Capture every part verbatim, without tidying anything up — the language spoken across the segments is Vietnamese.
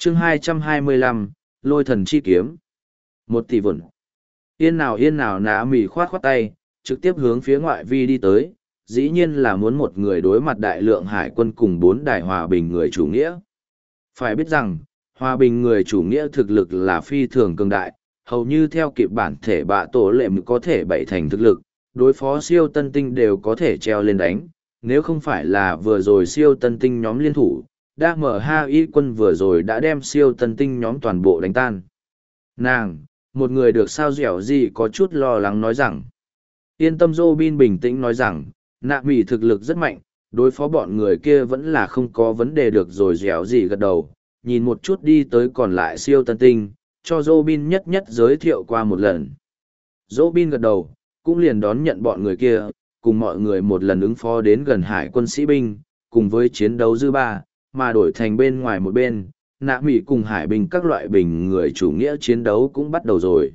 chương hai trăm hai mươi lăm, lôi thần chi kiếm. Một tỷ vụn. Yên nào yên nào nạ mỉ khoát khoát tay, trực tiếp hướng phía ngoại vi đi tới, dĩ nhiên là muốn một người đối mặt đại lượng hải quân cùng bốn đài hòa bình người chủ nghĩa. Phải biết rằng, hòa bình người chủ nghĩa thực lực là phi thường cường đại, hầu như theo kịp bản thể bạ tổ lệ mới có thể bảy thành thực lực, đối phó siêu tân tinh đều có thể treo lên đánh, nếu không phải là vừa rồi siêu tân tinh nhóm liên thủ, đa mở ha y quân vừa rồi đã đem siêu tân tinh nhóm toàn bộ đánh tan. Nàng, một người được sao dẻo gì có chút lo lắng nói rằng, yên tâm Robin bình tĩnh nói rằng, nạ mỉ thực lực rất mạnh, đối phó bọn người kia vẫn là không có vấn đề được rồi dẻo gì gật đầu, nhìn một chút đi tới còn lại siêu tân tinh, cho Robin nhất nhất giới thiệu qua một lần. Robin gật đầu, cũng liền đón nhận bọn người kia, cùng mọi người một lần ứng phó đến gần hải quân sĩ binh, cùng với chiến đấu dư ba, mà đổi thành bên ngoài một bên, nạ mỉ cùng hải binh các loại bình người chủ nghĩa chiến đấu cũng bắt đầu rồi.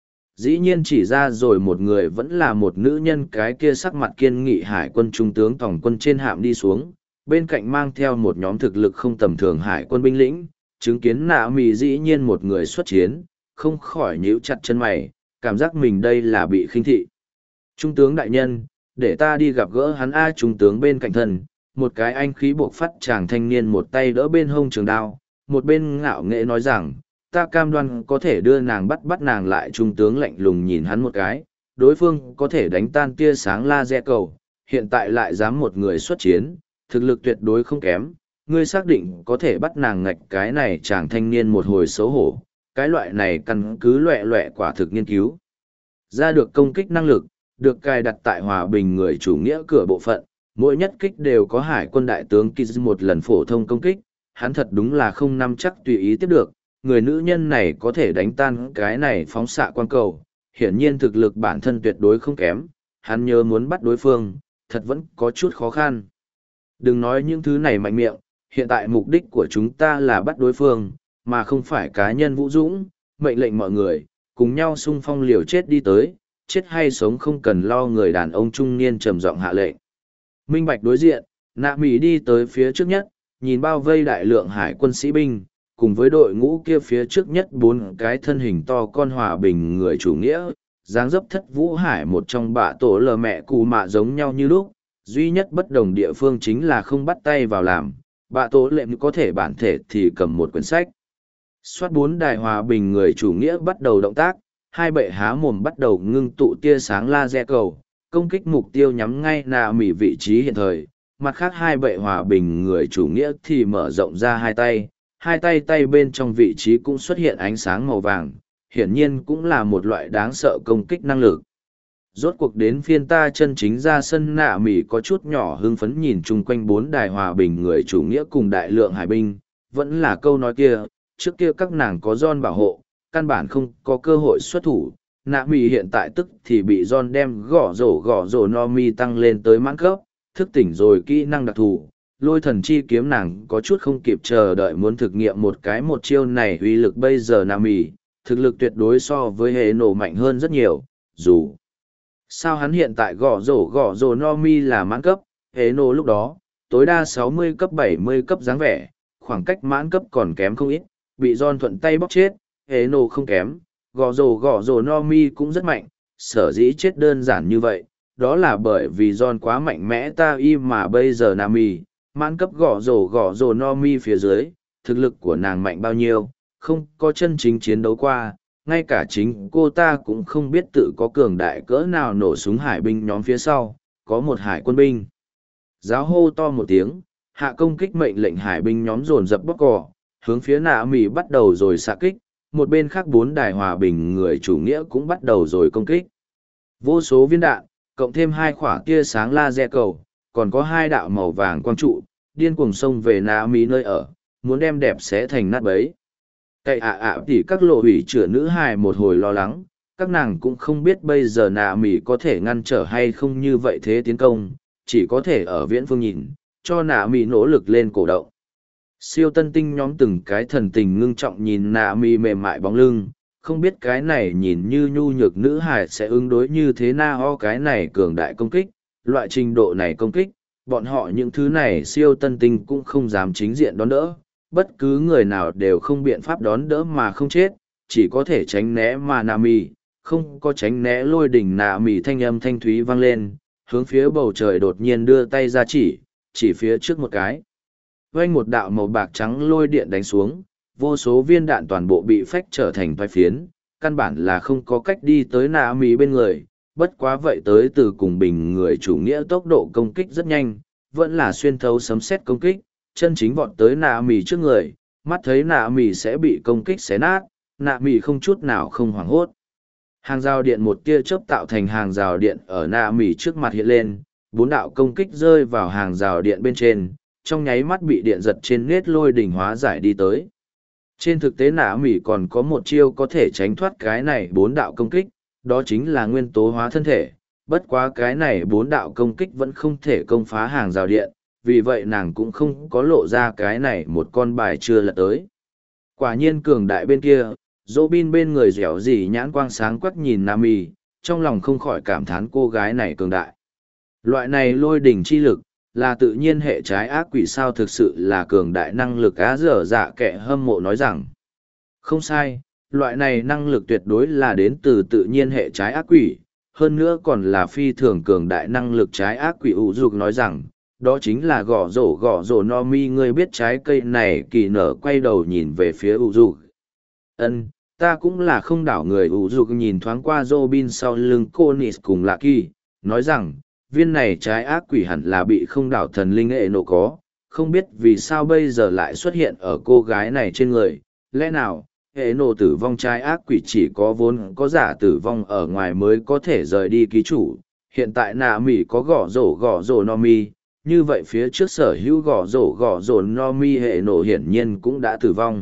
Dĩ nhiên chỉ ra rồi một người vẫn là một nữ nhân, cái kia sắc mặt kiên nghị hải quân trung tướng tổng quân trên hạm đi xuống, bên cạnh mang theo một nhóm thực lực không tầm thường hải quân binh lĩnh, chứng kiến nạ mỉ dĩ nhiên một người xuất chiến, không khỏi nhíu chặt chân mày, cảm giác mình đây là bị khinh thị. Trung tướng đại nhân, để ta đi gặp gỡ hắn a. Trung tướng bên cạnh thân, một cái anh khí buộc phát chàng thanh niên một tay đỡ bên hông trường đao, một bên ngạo nghệ nói rằng, ta cam đoan có thể đưa nàng bắt bắt nàng lại. Trung tướng lạnh lùng nhìn hắn một cái, đối phương có thể đánh tan tia sáng laser cầu, hiện tại lại dám một người xuất chiến, thực lực tuyệt đối không kém, ngươi xác định có thể bắt nàng ngạch. Cái này chàng thanh niên một hồi xấu hổ, cái loại này căn cứ loẹ loẹ quả thực nghiên cứu ra được công kích năng lực, được cài đặt tại hòa bình người chủ nghĩa cửa bộ phận, mỗi nhất kích đều có hải quân đại tướng Kiz một lần phổ thông công kích, hắn thật đúng là không nắm chắc tùy ý tiếp được, người nữ nhân này có thể đánh tan cái này phóng xạ quang cầu, hiển nhiên thực lực bản thân tuyệt đối không kém, hắn nhớ muốn bắt đối phương, thật vẫn có chút khó khăn. Đừng nói những thứ này mạnh miệng, hiện tại mục đích của chúng ta là bắt đối phương, mà không phải cá nhân vũ dũng, mệnh lệnh mọi người, cùng nhau xung phong liều chết đi tới, chết hay sống không cần lo. Người đàn ông trung niên trầm giọng hạ lệnh. Minh bạch đối diện, nạ mỉ đi tới phía trước nhất, nhìn bao vây đại lượng hải quân sĩ binh, cùng với đội ngũ kia phía trước nhất bốn cái thân hình to con hòa bình người chủ nghĩa, dáng dấp thất vũ hải một trong bạ tổ lờ mẹ cụ mạ giống nhau như lúc, duy nhất bất đồng địa phương chính là không bắt tay vào làm, bạ tổ lệm có thể bản thể thì cầm một quyển sách. Xoát bốn đài hòa bình người chủ nghĩa bắt đầu động tác, hai bệ há mồm bắt đầu ngưng tụ tia sáng laser cầu, công kích mục tiêu nhắm ngay nạ mỉ vị trí hiện thời. Mặt khác hai bệ hòa bình người chủ nghĩa thì mở rộng ra hai tay, hai tay tay bên trong vị trí cũng xuất hiện ánh sáng màu vàng, hiển nhiên cũng là một loại đáng sợ công kích năng lực. Rốt cuộc đến phiên ta chân chính ra sân, nạ mỉ có chút nhỏ hưng phấn nhìn chung quanh bốn đài hòa bình người chủ nghĩa cùng đại lượng hải binh, vẫn là câu nói kia, trước kia các nàng có John bảo hộ, căn bản không có cơ hội xuất thủ. Nạ mỉ hiện tại tức thì bị John đem gõ rổ gõ rổ no mi tăng lên tới mãn cấp, thức tỉnh rồi kỹ năng đặc thù, lôi thần chi kiếm. Nàng có chút không kịp chờ đợi muốn thực nghiệm một cái một chiêu này uy lực. Bây giờ nạ mỉ thực lực tuyệt đối so với hệ nổ mạnh hơn rất nhiều, dù sao hắn hiện tại gõ rổ gõ rổ no mi là mãn cấp, hệ nổ lúc đó tối đa sáu mươi cấp bảy mươi cấp dáng vẻ, khoảng cách mãn cấp còn kém không ít, bị John thuận tay bóc chết. Hệ nổ không kém, gõ rổ gõ rổ no mi cũng rất mạnh, sở dĩ chết đơn giản như vậy, đó là bởi vì John quá mạnh mẽ ta y. Mà bây giờ Nami, mãn cấp gõ rổ gõ rổ no mi phía dưới, thực lực của nàng mạnh bao nhiêu, không có chân chính chiến đấu qua, ngay cả chính cô ta cũng không biết tự có cường đại cỡ nào. Nổ súng hải binh nhóm phía sau, có một hải quân binh giáo hô to một tiếng, hạ công kích mệnh lệnh hải binh nhóm dồn dập bóc cỏ, hướng phía Nami bắt đầu rồi xạ kích. Một bên khác bốn đài hòa bình người chủ nghĩa cũng bắt đầu rồi công kích. Vô số viên đạn, cộng thêm hai khỏa tia sáng laser cầu, còn có hai đạo màu vàng quang trụ, điên cuồng xông về Nami nơi ở, muốn đem đẹp xé thành nát bấy. Cậy ạ ạ thì các lộ hủy chữa nữ hài một hồi lo lắng, các nàng cũng không biết bây giờ Nami có thể ngăn trở hay không như vậy thế tiến công, chỉ có thể ở viễn phương nhìn, cho Nami nỗ lực lên cổ động. Siêu tân tinh nhóm từng cái thần tình ngưng trọng nhìn Nami mềm mại bóng lưng, không biết cái này nhìn như nhu nhược nữ hài sẽ ứng đối như thế nào. Cái này cường đại công kích, loại trình độ này công kích, bọn họ những thứ này siêu tân tinh cũng không dám chính diện đón đỡ, bất cứ người nào đều không biện pháp đón đỡ mà không chết, chỉ có thể tránh né mà nạ mì, không có tránh né lôi đỉnh nạ mì thanh âm thanh thúy vang lên, hướng phía bầu trời đột nhiên đưa tay ra chỉ, chỉ phía trước một cái. Vang một đạo màu bạc trắng lôi điện đánh xuống, vô số viên đạn toàn bộ bị phách trở thành vai phiến, căn bản là không có cách đi tới nạ mì bên người, bất quá vậy tới từ cùng bình người chủ nghĩa tốc độ công kích rất nhanh, vẫn là xuyên thấu sấm sét công kích, chân chính vọt tới nạ mì trước người, mắt thấy nạ mì sẽ bị công kích xé nát, nạ mì không chút nào không hoảng hốt. Hàng rào điện một tia chớp tạo thành hàng rào điện ở nạ mì trước mặt hiện lên, bốn đạo công kích rơi vào hàng rào điện bên trên, trong nháy mắt bị điện giật trên nết lôi đỉnh hóa giải đi tới. Trên thực tế nạ mì còn có một chiêu có thể tránh thoát cái này bốn đạo công kích, đó chính là nguyên tố hóa thân thể, bất quá cái này bốn đạo công kích vẫn không thể công phá hàng rào điện, vì vậy nàng cũng không có lộ ra cái này một con bài chưa lật tới. Quả nhiên cường đại bên kia, Robin bên người dẻo dỉ nhãn quang sáng quắc nhìn Nami, trong lòng không khỏi cảm thán cô gái này cường đại. Loại này lôi đỉnh chi lực, là tự nhiên hệ trái ác quỷ sao thực sự là cường đại năng lực á dở dạ kẻ hâm mộ nói rằng. Không sai, loại này năng lực tuyệt đối là đến từ tự nhiên hệ trái ác quỷ, hơn nữa còn là phi thường cường đại năng lực trái ác quỷ ủ dục nói rằng, đó chính là gõ rổ gõ rổ no mi ngươi biết trái cây này kỳ nở quay đầu nhìn về phía ủ dục. Ân, ta cũng là không đảo người ủ dục nhìn thoáng qua Robin sau lưng cô Nis cùng Lạ Kỳ, nói rằng, viên này trái ác quỷ hẳn là bị không đảo thần linh hệ nộ có, không biết vì sao bây giờ lại xuất hiện ở cô gái này trên người, lẽ nào, hệ nộ tử vong trái ác quỷ chỉ có vốn có giả tử vong ở ngoài mới có thể rời đi ký chủ, hiện tại nạ mỉ có gõ rổ gõ rổ no mi, như vậy phía trước sở hữu gõ rổ gõ rổ no mi hệ nộ hiển nhiên cũng đã tử vong.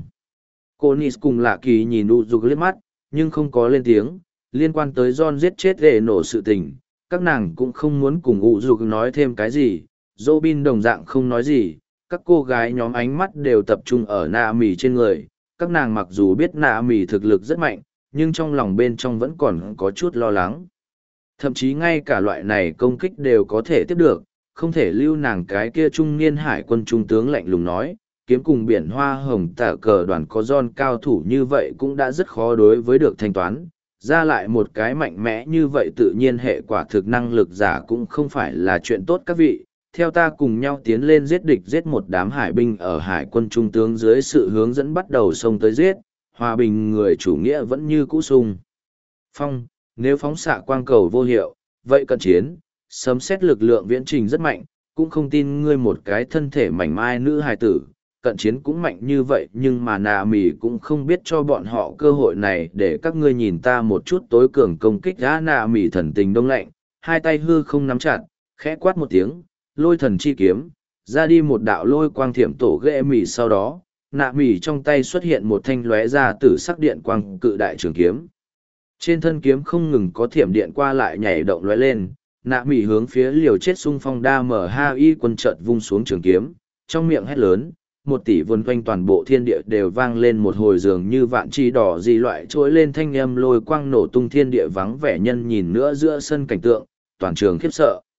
Cô Nis cùng Lạ Kỳ nhìn u dục liếc mắt, nhưng không có lên tiếng, liên quan tới John giết chết hệ nộ sự tình, các nàng cũng không muốn cùng u dục nói thêm cái gì, Robin đồng dạng không nói gì, các cô gái nhóm ánh mắt đều tập trung ở nạ mỉ trên người, các nàng mặc dù biết nạ mỉ thực lực rất mạnh, nhưng trong lòng bên trong vẫn còn có chút lo lắng. Thậm chí ngay cả loại này công kích đều có thể tiếp được, không thể lưu nàng cái kia trung niên hải quân trung tướng lạnh lùng nói, kiếm cùng biển hoa hồng tả cờ đoàn có John cao thủ như vậy cũng đã rất khó đối với được thanh toán, ra lại một cái mạnh mẽ như vậy tự nhiên hệ quả thực năng lực giả cũng không phải là chuyện tốt các vị, theo ta cùng nhau tiến lên giết địch giết một đám hải binh ở hải quân trung tướng dưới sự hướng dẫn bắt đầu xông tới giết, hòa bình người chủ nghĩa vẫn như cũ sung. Phong, nếu phóng xạ quang cầu vô hiệu, vậy cận chiến, sấm xét lực lượng viễn trình rất mạnh, cũng không tin ngươi một cái thân thể mảnh mai nữ hài tử, cận chiến cũng mạnh như vậy nhưng mà nà mì cũng không biết cho bọn họ cơ hội này để các ngươi nhìn ta một chút tối cường công kích đã nà mì thần tình đông lạnh, hai tay hư không nắm chặt, khẽ quát một tiếng, lôi thần chi kiếm, ra đi một đạo lôi quang thiểm tổ ghệ mì sau đó, nạ mì trong tay xuất hiện một thanh lóe ra tử sắc điện quang cự đại trường kiếm. Trên thân kiếm không ngừng có thiểm điện qua lại nhảy động lóe lên, nạ mì hướng phía liều chết xung phong đa mở ha y quân chợt vung xuống trường kiếm, trong miệng hét lớn, một tỷ vân quanh toàn bộ thiên địa đều vang lên một hồi dường như vạn chi đỏ gì loại trỗi lên thanh âm lôi quang nổ tung thiên địa vắng vẻ nhân nhìn nữa giữa sân cảnh tượng, toàn trường khiếp sợ.